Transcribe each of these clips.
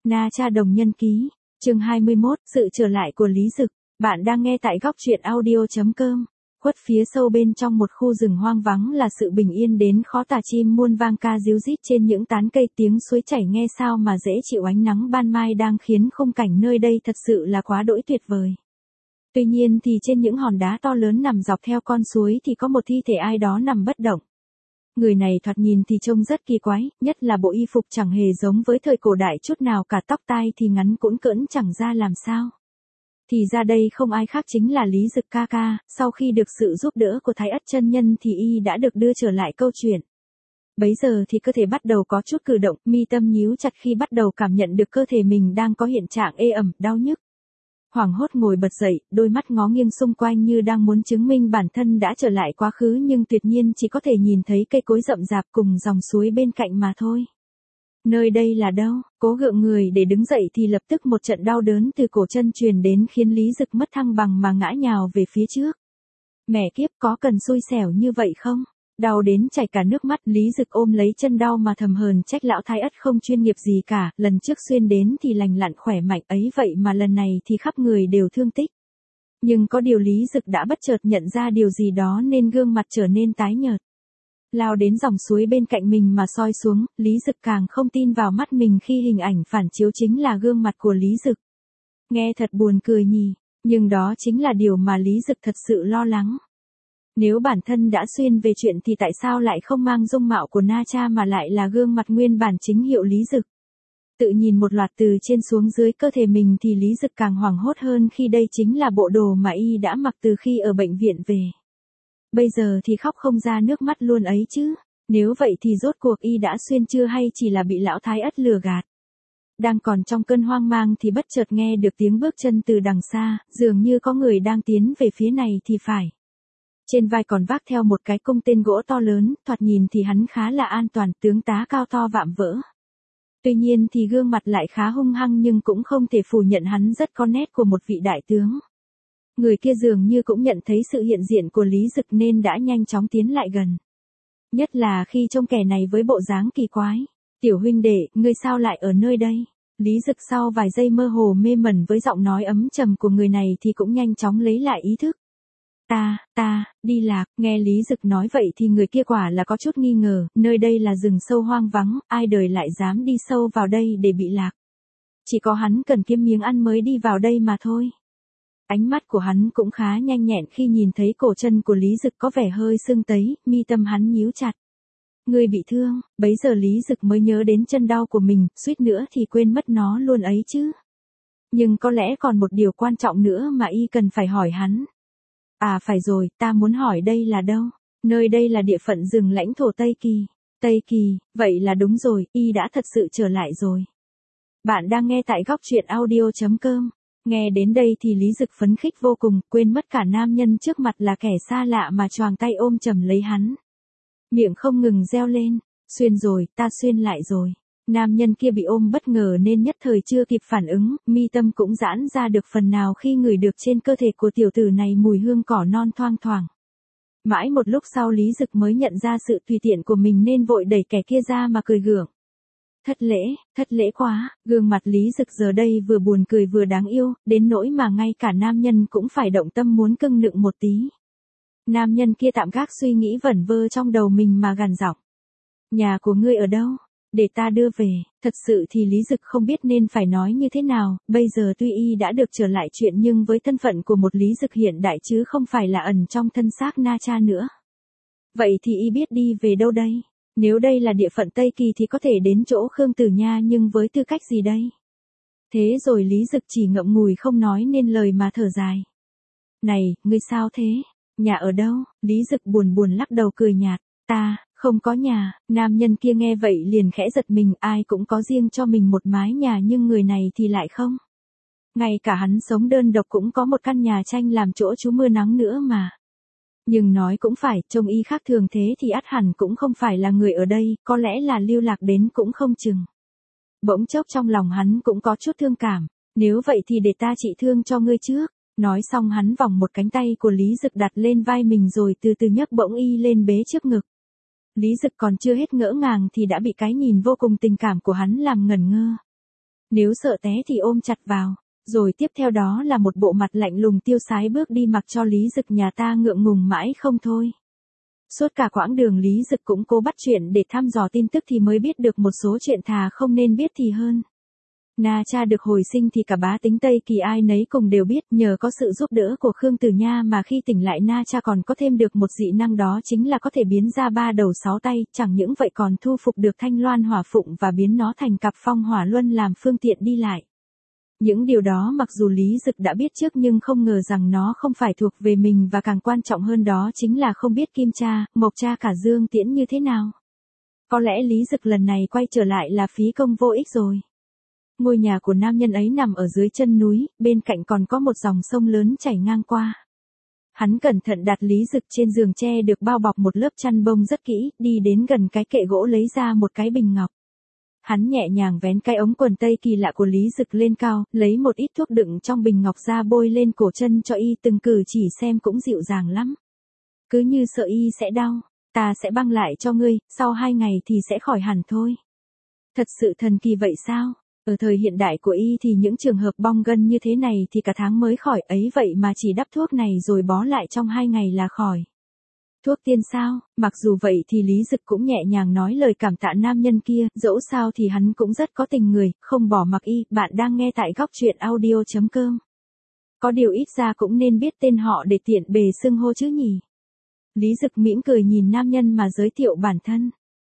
Na Cha Đồng Nhân Ký, chương 21, sự trở lại của Lý Dực. Bạn đang nghe tại góc truyện audio.com. Khuất phía sâu bên trong một khu rừng hoang vắng là sự bình yên đến khó tả, chim muôn vang ca ríu rít trên những tán cây, tiếng suối chảy nghe sao mà dễ chịu, ánh nắng ban mai đang khiến khung cảnh nơi đây thật sự là quá đỗi tuyệt vời. Tuy nhiên thì trên những hòn đá to lớn nằm dọc theo con suối thì có một thi thể ai đó nằm bất động. Người này thoạt nhìn thì trông rất kỳ quái, nhất là bộ y phục chẳng hề giống với thời cổ đại chút nào cả, tóc tai thì ngắn cũn cỡn chẳng ra làm sao. Thì ra đây không ai khác chính là Lý Dực ca ca. Sau khi được sự giúp đỡ của Thái Ất chân nhân thì y đã được đưa trở lại câu chuyện. Bấy giờ thì cơ thể bắt đầu có chút cử động, mi tâm nhíu chặt khi bắt đầu cảm nhận được cơ thể mình đang có hiện trạng ê ẩm, đau nhức. Hoảng hốt ngồi bật dậy, đôi mắt ngó nghiêng xung quanh như đang muốn chứng minh bản thân đã trở lại quá khứ, nhưng tuyệt nhiên chỉ có thể nhìn thấy cây cối rậm rạp cùng dòng suối bên cạnh mà thôi. Nơi đây là đâu? Cố gượng người để đứng dậy thì lập tức một trận đau đớn từ cổ chân truyền đến khiến Lý Dực mất thăng bằng mà ngã nhào về phía trước. Mẹ kiếp, có cần xui xẻo như vậy không? Đau đến chảy cả nước mắt, Lý Dực ôm lấy chân đau mà thầm hờn trách lão Thái Ất không chuyên nghiệp gì cả, lần trước xuyên đến thì lành lặn khỏe mạnh ấy vậy mà lần này thì khắp người đều thương tích. Nhưng có điều Lý Dực đã bất chợt nhận ra điều gì đó nên gương mặt trở nên tái nhợt. Lao đến dòng suối bên cạnh mình mà soi xuống, Lý Dực càng không tin vào mắt mình khi hình ảnh phản chiếu chính là gương mặt của Lý Dực. Nghe thật buồn cười nhỉ, nhưng đó chính là điều mà Lý Dực thật sự lo lắng. Nếu bản thân đã xuyên về chuyện thì tại sao lại không mang dung mạo của Na Cha mà lại là gương mặt nguyên bản chính hiệu Lý Dực? Tự nhìn một loạt từ trên xuống dưới cơ thể mình thì Lý Dực càng hoảng hốt hơn khi đây chính là bộ đồ mà y đã mặc từ khi ở bệnh viện về. Bây giờ thì khóc không ra nước mắt luôn ấy chứ. Nếu vậy thì rốt cuộc y đã xuyên chưa hay chỉ là bị lão Thái Ất lừa gạt? Đang còn trong cơn hoang mang thì bất chợt nghe được tiếng bước chân từ đằng xa, dường như có người đang tiến về phía này thì phải. Trên vai còn vác theo một cái cung tên gỗ to lớn, thoạt nhìn thì hắn khá là an toàn, tướng tá cao to vạm vỡ. Tuy nhiên thì gương mặt lại khá hung hăng, nhưng cũng không thể phủ nhận hắn rất có nét của một vị đại tướng. Người kia dường như cũng nhận thấy sự hiện diện của Lý Dực nên đã nhanh chóng tiến lại gần. Nhất là khi trông kẻ này với bộ dáng kỳ quái. Tiểu huynh đệ, ngươi sao lại ở nơi đây? Lý Dực sau vài giây mơ hồ mê mẩn với giọng nói ấm trầm của người này thì cũng nhanh chóng lấy lại ý thức. Ta, đi lạc. Nghe Lý Dực nói vậy thì người kia quả là có chút nghi ngờ, nơi đây là rừng sâu hoang vắng, ai đời lại dám đi sâu vào đây để bị lạc. Chỉ có hắn cần kiếm miếng ăn mới đi vào đây mà thôi. Ánh mắt của hắn cũng khá nhanh nhẹn khi nhìn thấy cổ chân của Lý Dực có vẻ hơi sưng tấy, mi tâm hắn nhíu chặt. Ngươi bị thương? Bấy giờ Lý Dực mới nhớ đến chân đau của mình, suýt nữa thì quên mất nó luôn ấy chứ. Nhưng có lẽ còn một điều quan trọng nữa mà y cần phải hỏi hắn. À phải rồi, ta muốn hỏi đây là đâu? Nơi đây là địa phận rừng lãnh thổ Tây Kỳ. Tây Kỳ, vậy là đúng rồi, y đã thật sự trở lại rồi. Bạn đang nghe tại góc truyện audio.com. Nghe đến đây thì Lý Dực phấn khích vô cùng, quên mất cả nam nhân trước mặt là kẻ xa lạ mà choàng tay ôm chầm lấy hắn. Miệng không ngừng reo lên, xuyên rồi, ta xuyên lại rồi. Nam nhân kia bị ôm bất ngờ nên nhất thời chưa kịp phản ứng, mi tâm cũng giãn ra được phần nào khi ngửi được trên cơ thể của tiểu tử này mùi hương cỏ non thoang thoảng. Mãi một lúc sau Lý Dực mới nhận ra sự tùy tiện của mình nên vội đẩy kẻ kia ra mà cười gượng. Thất lễ quá, gương mặt Lý Dực giờ đây vừa buồn cười vừa đáng yêu, đến nỗi mà ngay cả nam nhân cũng phải động tâm muốn cưng nựng một tí. Nam nhân kia tạm gác suy nghĩ vẩn vơ trong đầu mình mà gằn giọng. Nhà của ngươi ở đâu? Để ta đưa về. Thật sự thì Lý Dực không biết nên phải nói như thế nào, bây giờ tuy y đã được trở lại chuyện nhưng với thân phận của một Lý Dực hiện đại chứ không phải là ẩn trong thân xác Na Cha nữa. Vậy thì y biết đi về đâu đây? Nếu đây là địa phận Tây Kỳ thì có thể đến chỗ Khương Tử Nha, nhưng với tư cách gì đây? Thế rồi Lý Dực chỉ ngậm ngùi không nói nên lời mà thở dài. Này, ngươi sao thế? Nhà ở đâu? Lý Dực buồn buồn lắc đầu cười nhạt. Ta, không có nhà. Nam nhân kia nghe vậy liền khẽ giật mình, ai cũng có riêng cho mình một mái nhà nhưng người này thì lại không. Ngay cả hắn sống đơn độc cũng có một căn nhà tranh làm chỗ trú mưa nắng nữa mà. Nhưng nói cũng phải, trông y khác thường thế thì ắt hẳn cũng không phải là người ở đây, có lẽ là lưu lạc đến cũng không chừng. Bỗng chốc trong lòng hắn cũng có chút thương cảm. Nếu vậy thì để ta trị thương cho ngươi trước. Nói xong hắn vòng một cánh tay của Lý Dực đặt lên vai mình rồi từ từ nhấc bổng y lên bế trước ngực. Lý Dực còn chưa hết ngỡ ngàng thì đã bị cái nhìn vô cùng tình cảm của hắn làm ngẩn ngơ. Nếu sợ té thì ôm chặt vào. Rồi tiếp theo đó là một bộ mặt lạnh lùng tiêu sái bước đi mặc cho Lý Dực nhà ta ngượng ngùng mãi không thôi. Suốt cả quãng đường Lý Dực cũng cố bắt chuyện để thăm dò tin tức thì mới biết được một số chuyện thà không nên biết thì hơn. Na Cha được hồi sinh thì cả bá tính Tây Kỳ ai nấy cùng đều biết, nhờ có sự giúp đỡ của Khương Tử Nha mà khi tỉnh lại Na Cha còn có thêm được một dị năng, đó chính là có thể biến ra 3 đầu 6 tay, chẳng những vậy còn thu phục được Thanh Loan Hỏa Phụng và biến nó thành cặp phong hỏa luân làm phương tiện đi lại. Những điều đó mặc dù Lý Dực đã biết trước nhưng không ngờ rằng nó không phải thuộc về mình, và càng quan trọng hơn đó chính là không biết Kim Cha, Mộc Cha cả Dương Tiễn như thế nào. Có lẽ Lý Dực lần này quay trở lại là phí công vô ích rồi. Ngôi nhà của nam nhân ấy nằm ở dưới chân núi, bên cạnh còn có một dòng sông lớn chảy ngang qua. Hắn cẩn thận đặt Lý Dực trên giường tre được bao bọc một lớp chăn bông rất kỹ, đi đến gần cái kệ gỗ lấy ra một cái bình ngọc. Hắn nhẹ nhàng vén cái ống quần tây kỳ lạ của Lý Dực lên cao, lấy một ít thuốc đựng trong bình ngọc ra bôi lên cổ chân cho y, từng cử chỉ xem cũng dịu dàng lắm. Cứ như sợ y sẽ đau, ta sẽ băng lại cho ngươi, sau 2 ngày thì sẽ khỏi hẳn thôi. Thật sự thần kỳ vậy sao? Ở thời hiện đại của y thì những trường hợp bong gân như thế này thì cả tháng mới khỏi, ấy vậy mà chỉ đắp thuốc này rồi bó lại trong 2 ngày là khỏi. Thuốc tiên sao? Mặc dù vậy thì Lý Dực cũng nhẹ nhàng nói lời cảm tạ nam nhân kia, dẫu sao thì hắn cũng rất có tình người, không bỏ mặc y. Bạn đang nghe tại góc truyện audio.com. Có điều ít ra cũng nên biết tên họ để tiện bề xưng hô chứ nhỉ? Lý Dực mỉm cười nhìn nam nhân mà giới thiệu bản thân.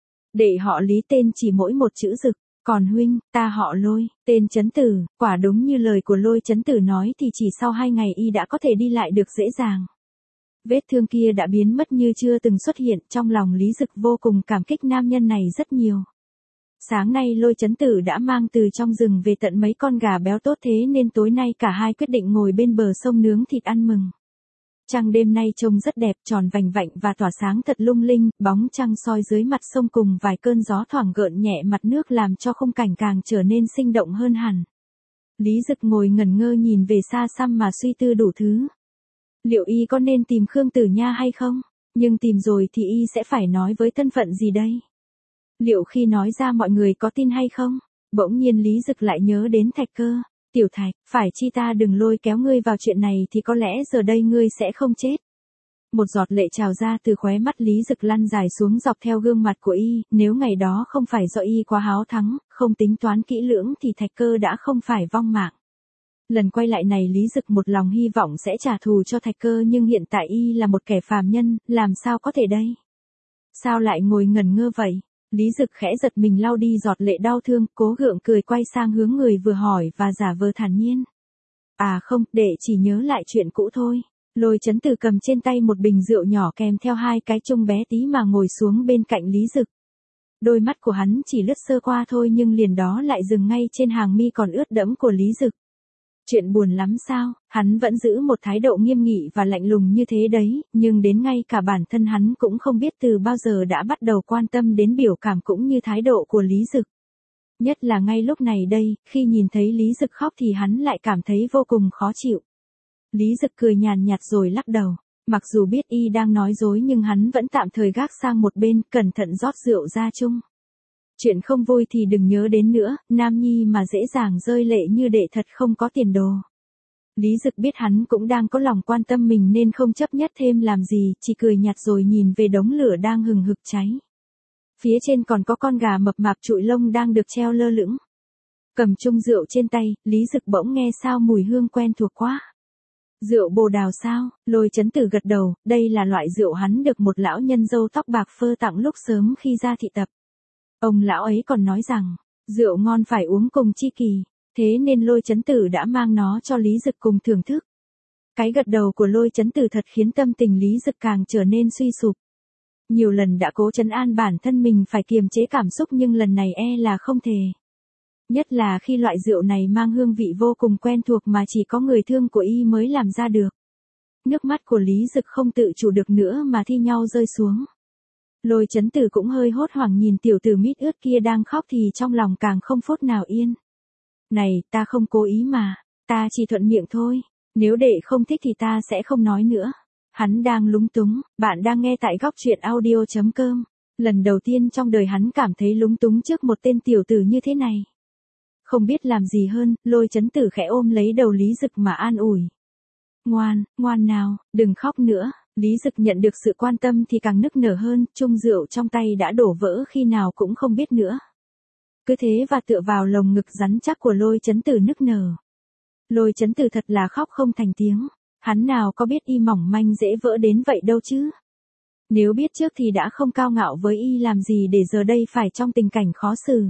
Để họ Lý tên chỉ mỗi một chữ Dực. Còn huynh, ta họ Lôi, tên Chấn Tử. Quả đúng như lời của Lôi Chấn Tử nói thì chỉ sau 2 ngày y đã có thể đi lại được dễ dàng. Vết thương kia đã biến mất như chưa từng xuất hiện, trong lòng Lý Dực vô cùng cảm kích nam nhân này rất nhiều. Sáng nay Lôi Chấn Tử đã mang từ trong rừng về tận mấy con gà béo tốt, thế nên tối nay cả hai quyết định ngồi bên bờ sông nướng thịt ăn mừng. Trăng đêm nay trông rất đẹp, tròn vành vạnh và tỏa sáng thật lung linh, bóng trăng soi dưới mặt sông cùng vài cơn gió thoảng gợn nhẹ mặt nước làm cho khung cảnh càng trở nên sinh động hơn hẳn. Lý Dực ngồi ngẩn ngơ nhìn về xa xăm mà suy tư đủ thứ. Liệu y có nên tìm Khương Tử Nha hay không? Nhưng tìm rồi thì y sẽ phải nói với thân phận gì đây? Liệu khi nói ra mọi người có tin hay không? Bỗng nhiên Lý Dực lại nhớ đến Thạch Cơ. Tiểu Thạch, phải chi ta đừng lôi kéo ngươi vào chuyện này thì có lẽ giờ đây ngươi sẽ không chết. Một giọt lệ trào ra từ khóe mắt Lý Dực lăn dài xuống dọc theo gương mặt của y, nếu ngày đó không phải do y quá háo thắng, không tính toán kỹ lưỡng thì Thạch Cơ đã không phải vong mạng. Lần quay lại này Lý Dực một lòng hy vọng sẽ trả thù cho Thạch Cơ, nhưng hiện tại y là một kẻ phàm nhân, làm sao có thể đây? Sao lại ngồi ngẩn ngơ vậy? Lý Dực khẽ giật mình lau đi giọt lệ đau thương, cố gượng cười quay sang hướng người vừa hỏi và giả vờ thản nhiên. À không, để chỉ nhớ lại chuyện cũ thôi. Lôi Chấn Tử cầm trên tay một bình rượu nhỏ kèm theo 2 cái chung bé tí mà ngồi xuống bên cạnh Lý Dực. Đôi mắt của hắn chỉ lướt sơ qua thôi nhưng liền đó lại dừng ngay trên hàng mi còn ướt đẫm của Lý Dực. Chuyện buồn lắm sao? Hắn vẫn giữ một thái độ nghiêm nghị và lạnh lùng như thế đấy, nhưng đến ngay cả bản thân hắn cũng không biết từ bao giờ đã bắt đầu quan tâm đến biểu cảm cũng như thái độ của Lý Dực. Nhất là ngay lúc này đây, khi nhìn thấy Lý Dực khóc thì hắn lại cảm thấy vô cùng khó chịu. Lý Dực cười nhàn nhạt rồi lắc đầu. Mặc dù biết y đang nói dối nhưng hắn vẫn tạm thời gác sang một bên, cẩn thận rót rượu ra chung. Chuyện không vui thì đừng nhớ đến nữa, nam nhi mà dễ dàng rơi lệ như đệ thật không có tiền đồ. Lý Dực biết hắn cũng đang có lòng quan tâm mình nên không chấp nhất thêm làm gì, chỉ cười nhạt rồi nhìn về đống lửa đang hừng hực cháy. Phía trên còn có con gà mập mạp trụi lông đang được treo lơ lửng. Cầm chung rượu trên tay, Lý Dực bỗng nghe sao mùi hương quen thuộc quá. Rượu Bồ Đào sao? Lôi Chấn Tử gật đầu, đây là loại rượu hắn được một lão nhân râu tóc bạc phơ tặng lúc sớm khi ra thị tập. Ông lão ấy còn nói rằng, rượu ngon phải uống cùng tri kỷ, thế nên Lôi Chấn Tử đã mang nó cho Lý Dực cùng thưởng thức. Cái gật đầu của Lôi Chấn Tử thật khiến tâm tình Lý Dực càng trở nên suy sụp. Nhiều lần đã cố trấn an bản thân mình phải kiềm chế cảm xúc nhưng lần này là không thể. Nhất là khi loại rượu này mang hương vị vô cùng quen thuộc mà chỉ có người thương của y mới làm ra được. Nước mắt của Lý Dực không tự chủ được nữa mà thi nhau rơi xuống. Lôi Chấn Tử cũng hơi hốt hoảng nhìn tiểu tử mít ướt kia đang khóc thì trong lòng càng không phút nào yên. Này, ta không cố ý mà, ta chỉ thuận miệng thôi, nếu đệ không thích thì ta sẽ không nói nữa. Hắn đang lúng túng, bạn đang nghe tại góc truyện audio.com. Lần đầu tiên trong đời hắn cảm thấy lúng túng trước một tên tiểu tử như thế này. Không biết làm gì hơn, Lôi Chấn Tử khẽ ôm lấy đầu Lý Dực mà an ủi. Ngoan, ngoan nào, đừng khóc nữa. Lý Dực nhận được sự quan tâm thì càng nức nở hơn, chung rượu trong tay đã đổ vỡ khi nào cũng không biết nữa. Cứ thế và tựa vào lồng ngực rắn chắc của Lôi Chấn Tử nức nở. Lôi Chấn Tử thật là khóc không thành tiếng, hắn nào có biết y mỏng manh dễ vỡ đến vậy đâu chứ. Nếu biết trước thì đã không cao ngạo với y làm gì để giờ đây phải trong tình cảnh khó xử.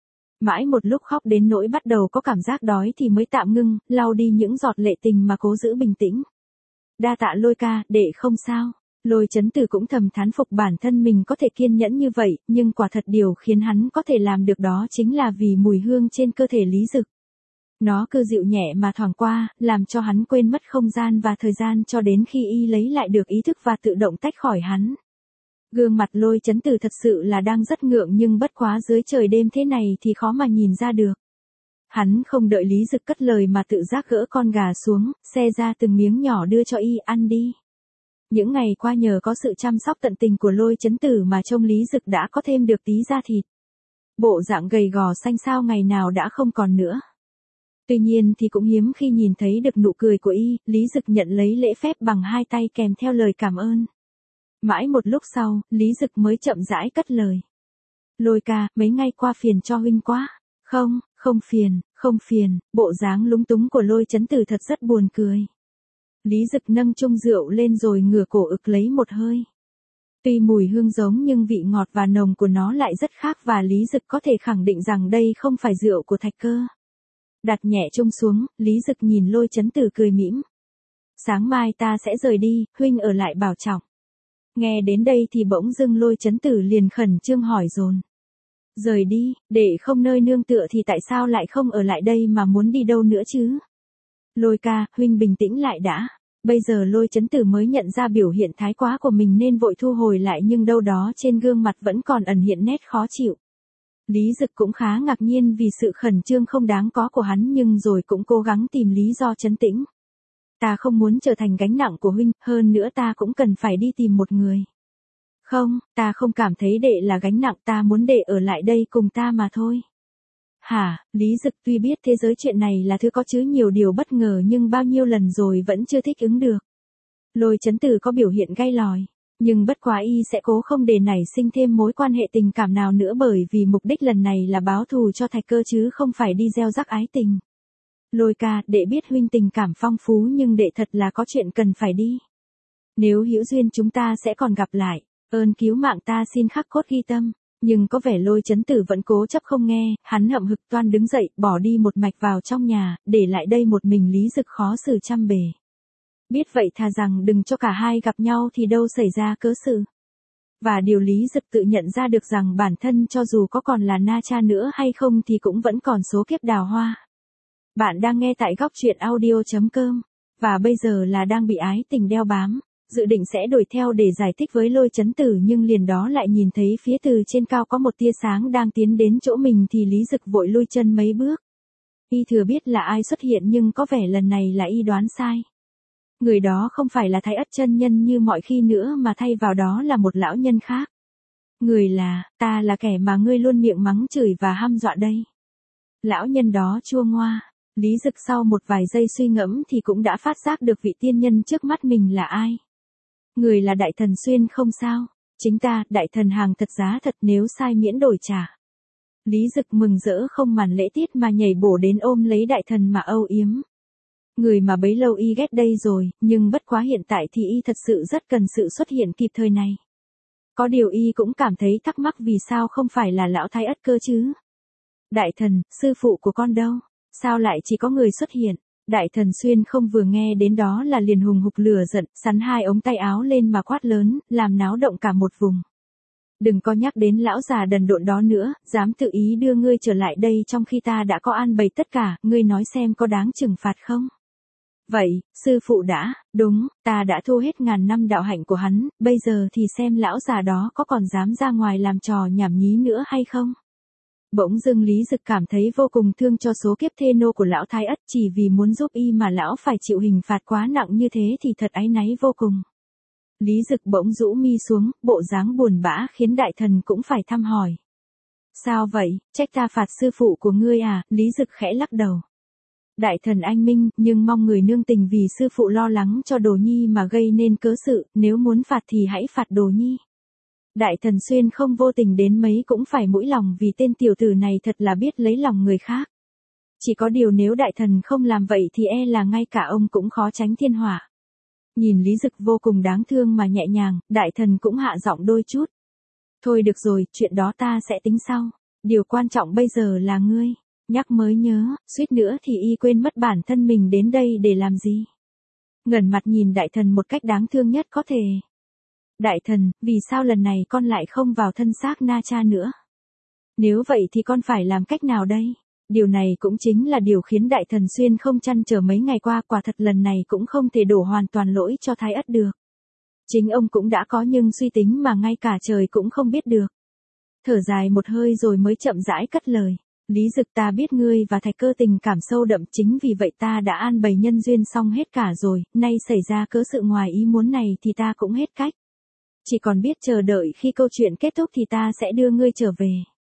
Mãi một lúc khóc đến nỗi bắt đầu có cảm giác đói thì mới tạm ngưng, lau đi những giọt lệ tình mà cố giữ bình tĩnh. Đa tạ Lôi ca, đệ không sao. Lôi Chấn Tử cũng thầm thán phục bản thân mình có thể kiên nhẫn như vậy, nhưng quả thật điều khiến hắn có thể làm được đó chính là vì mùi hương trên cơ thể Lý Dực. Nó cứ dịu nhẹ mà thoảng qua, làm cho hắn quên mất không gian và thời gian cho đến khi y lấy lại được ý thức và tự động tách khỏi hắn. Gương mặt Lôi Chấn Tử thật sự là đang rất ngượng nhưng bất quá dưới trời đêm thế này thì khó mà nhìn ra được. Hắn không đợi Lý Dực cất lời mà tự giác gỡ con gà xuống, xe ra từng miếng nhỏ đưa cho y ăn đi. Những ngày qua nhờ có sự chăm sóc tận tình của Lôi Chấn Tử mà trông Lý Dực đã có thêm được tí da thịt. Bộ dạng gầy gò xanh xao ngày nào đã không còn nữa. Tuy nhiên thì cũng hiếm khi nhìn thấy được nụ cười của y, Lý Dực nhận lấy lễ phép bằng hai tay kèm theo lời cảm ơn. Mãi một lúc sau, Lý Dực mới chậm rãi cất lời. Lôi ca, mấy ngày qua phiền cho huynh quá. Không, không phiền, bộ dáng lúng túng của Lôi Chấn Tử thật rất buồn cười. Lý Dực nâng chung rượu lên rồi ngửa cổ ực lấy một hơi. Tuy mùi hương giống nhưng vị ngọt và nồng của nó lại rất khác và Lý Dực có thể khẳng định rằng đây không phải rượu của Thạch Cơ. Đặt nhẹ chung xuống, Lý Dực nhìn Lôi Chấn Tử cười mỉm. Sáng mai ta sẽ rời đi, huynh ở lại bảo trọng. Nghe đến đây thì bỗng dưng Lôi Chấn Tử liền khẩn trương hỏi dồn. Rời đi, để không nơi nương tựa thì tại sao lại không ở lại đây mà muốn đi đâu nữa chứ? Lôi ca, huynh bình tĩnh lại đã. Bây giờ Lôi Chấn Tử mới nhận ra biểu hiện thái quá của mình nên vội thu hồi lại nhưng đâu đó trên gương mặt vẫn còn ẩn hiện nét khó chịu. Lý Dực cũng khá ngạc nhiên vì sự khẩn trương không đáng có của hắn nhưng rồi cũng cố gắng tìm lý do trấn tĩnh. Ta không muốn trở thành gánh nặng của huynh, hơn nữa ta cũng cần phải đi tìm một người. Không, ta không cảm thấy đệ là gánh nặng, ta muốn đệ ở lại đây cùng ta mà thôi. Hả, Lý Dực tuy biết thế giới chuyện này là thứ có chứa nhiều điều bất ngờ nhưng bao nhiêu lần rồi vẫn chưa thích ứng được. Lôi Chấn Tử có biểu hiện gay lòi, nhưng bất quá y sẽ cố không để nảy sinh thêm mối quan hệ tình cảm nào nữa bởi vì mục đích lần này là báo thù cho Thạch Cơ chứ không phải đi gieo rắc ái tình. Lôi ca, đệ biết huynh tình cảm phong phú nhưng đệ thật là có chuyện cần phải đi. Nếu hữu duyên chúng ta sẽ còn gặp lại, ơn cứu mạng ta xin khắc cốt ghi tâm. Nhưng có vẻ Lôi Chấn Tử vẫn cố chấp không nghe, hắn hậm hực toan đứng dậy, bỏ đi một mạch vào trong nhà, để lại đây một mình Lý Dực khó xử trăm bề. Biết vậy thà rằng đừng cho cả hai gặp nhau thì đâu xảy ra cớ sự. Và điều Lý Dực tự nhận ra được rằng bản thân cho dù có còn là na cha nữa hay không thì cũng vẫn còn số kiếp đào hoa. Bạn đang nghe tại góc truyện audio.com, và bây giờ là đang bị ái tình đeo bám. Dự định sẽ đuổi theo để giải thích với Lôi Chấn Tử nhưng liền đó lại nhìn thấy phía từ trên cao có một tia sáng đang tiến đến chỗ mình thì Lý Dực vội lui chân mấy bước. Y thừa biết là ai xuất hiện nhưng có vẻ lần này là y đoán sai. Người đó không phải là Thái Ất chân nhân như mọi khi nữa mà thay vào đó là một lão nhân khác. Người là, ta là kẻ mà ngươi luôn miệng mắng chửi và hăm dọa đây. Lão nhân đó chua ngoa. Lý Dực sau một vài giây suy ngẫm thì cũng đã phát giác được vị tiên nhân trước mắt mình là ai. Người là Đại Thần Xuyên không sao, chính ta, Đại Thần hàng thật giá thật nếu sai miễn đổi trả. Lý Dực mừng rỡ không màn lễ tiết mà nhảy bổ đến ôm lấy Đại Thần mà âu yếm. Người mà bấy lâu y ghét đây rồi, nhưng bất quá hiện tại thì y thật sự rất cần sự xuất hiện kịp thời này. Có điều y cũng cảm thấy thắc mắc vì sao không phải là lão Thái Ất cơ chứ. Đại Thần, sư phụ của con đâu? Sao lại chỉ có người xuất hiện? Đại Thần Xuyên không vừa nghe đến đó là liền hùng hục lửa giận, sắn hai ống tay áo lên mà quát lớn, làm náo động cả một vùng. Đừng có nhắc đến lão già đần độn đó nữa, dám tự ý đưa ngươi trở lại đây trong khi ta đã có an bày tất cả, ngươi nói xem có đáng trừng phạt không? Vậy, sư phụ đã, đúng, ta đã thu hết ngàn năm đạo hạnh của hắn, bây giờ thì xem lão già đó có còn dám ra ngoài làm trò nhảm nhí nữa hay không? Bỗng dưng Lý Dực cảm thấy vô cùng thương cho số kiếp thê nô của lão Thái Ất chỉ vì muốn giúp y mà lão phải chịu hình phạt quá nặng như thế thì thật áy náy vô cùng. Lý Dực bỗng rũ mi xuống, bộ dáng buồn bã khiến Đại Thần cũng phải thăm hỏi. Sao vậy, trách ta phạt sư phụ của ngươi à, Lý Dực khẽ lắc đầu. Đại thần anh minh, nhưng mong người nương tình vì sư phụ lo lắng cho Đồ Nhi mà gây nên cớ sự, nếu muốn phạt thì hãy phạt Đồ Nhi. Đại thần Xuyên không vô tình đến mấy cũng phải mũi lòng vì tên tiểu tử này thật là biết lấy lòng người khác. Chỉ có điều nếu đại thần không làm vậy thì e là ngay cả ông cũng khó tránh thiên họa. Nhìn Lý Dực vô cùng đáng thương mà nhẹ nhàng, đại thần cũng hạ giọng đôi chút. Thôi được rồi, chuyện đó ta sẽ tính sau. Điều quan trọng bây giờ là ngươi. Nhắc mới nhớ, suýt nữa thì y quên mất bản thân mình đến đây để làm gì. Ngẩng mặt nhìn đại thần một cách đáng thương nhất có thể. Đại thần, vì sao lần này con lại không vào thân xác Na Cha nữa? Nếu vậy thì con phải làm cách nào đây? Điều này cũng chính là điều khiến đại thần Xuyên không trăn trở mấy ngày qua, quả thật lần này cũng không thể đổ hoàn toàn lỗi cho Thái Ất được. Chính ông cũng đã có nhưng suy tính mà ngay cả trời cũng không biết được. Thở dài một hơi rồi mới chậm rãi cất lời. Lý Dực, ta biết ngươi và Thạch Cơ tình cảm sâu đậm, chính vì vậy ta đã an bày nhân duyên xong hết cả rồi, nay xảy ra cớ sự ngoài ý muốn này thì ta cũng hết cách. Chỉ còn biết chờ đợi khi câu chuyện kết thúc thì ta sẽ đưa ngươi trở về.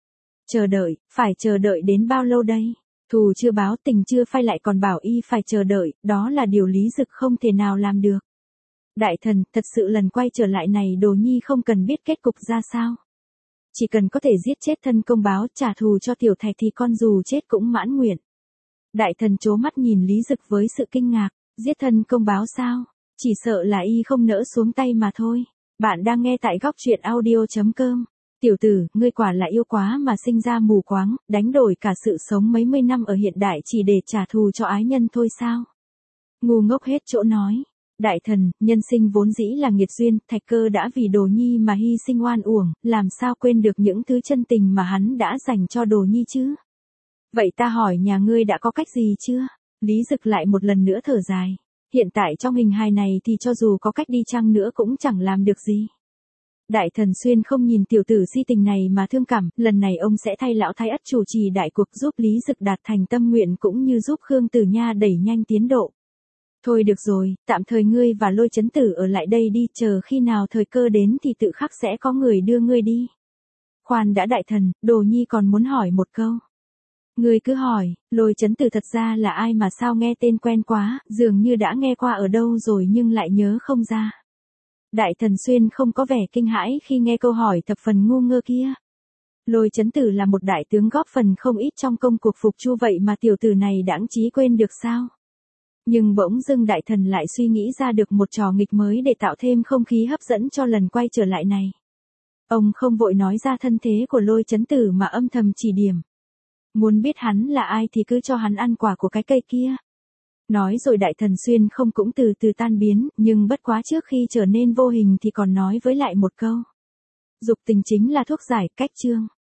Chờ đợi, phải chờ đợi đến bao lâu đây? Thù chưa báo, tình chưa phai lại còn bảo y phải chờ đợi, đó là điều Lý Dực không thể nào làm được. Đại thần, thật sự lần quay trở lại này Đồ Nhi không cần biết kết cục ra sao. Chỉ cần có thể giết chết thân công báo trả thù cho tiểu Thạch thì con dù chết cũng mãn nguyện. Đại thần trố mắt nhìn Lý Dực với sự kinh ngạc, giết thân công báo sao? Chỉ sợ là y không nỡ xuống tay mà thôi. Bạn đang nghe tại góc truyện audio.com. Tiểu tử, ngươi quả là yêu quá mà sinh ra mù quáng, đánh đổi cả sự sống mấy mươi năm ở hiện đại chỉ để trả thù cho ái nhân thôi sao? Ngu ngốc hết chỗ nói. Đại thần, nhân sinh vốn dĩ là nghiệt duyên, Thạch Cơ đã vì Đồ Nhi mà hy sinh oan uổng, làm sao quên được những thứ chân tình mà hắn đã dành cho Đồ Nhi chứ? Vậy ta hỏi nhà ngươi đã có cách gì chưa? Lý Dực lại một lần nữa thở dài. Hiện tại trong hình hài này thì cho dù có cách đi chăng nữa cũng chẳng làm được gì. Đại thần Xuyên không nhìn tiểu tử si tình này mà thương cảm, lần này ông sẽ thay lão Thái Ất chủ trì đại cuộc giúp Lý Dực đạt thành tâm nguyện cũng như giúp Khương Tử Nha đẩy nhanh tiến độ. Thôi được rồi, tạm thời ngươi và Lôi Chấn Tử ở lại đây đi, chờ khi nào thời cơ đến thì tự khắc sẽ có người đưa ngươi đi. Khoan đã đại thần, Đồ Nhi còn muốn hỏi một câu. Ngươi cứ hỏi, Lôi Chấn Tử thật ra là ai mà sao nghe tên quen quá, dường như đã nghe qua ở đâu rồi nhưng lại nhớ không ra. Đại thần Xuyên không có vẻ kinh hãi khi nghe câu hỏi thập phần ngu ngơ kia. Lôi Chấn Tử là một đại tướng góp phần không ít trong công cuộc phục Chu, vậy mà tiểu tử này đãng trí quên được sao? Nhưng bỗng dưng đại thần lại suy nghĩ ra được một trò nghịch mới để tạo thêm không khí hấp dẫn cho lần quay trở lại này. Ông không vội nói ra thân thế của Lôi Chấn Tử mà âm thầm chỉ điểm. Muốn biết hắn là ai thì cứ cho hắn ăn quả của cái cây kia. Nói rồi đại thần Xuyên không cũng từ từ tan biến, nhưng bất quá trước khi trở nên vô hình thì còn nói với lại một câu. Dục tình chính là thuốc giải, cách chương.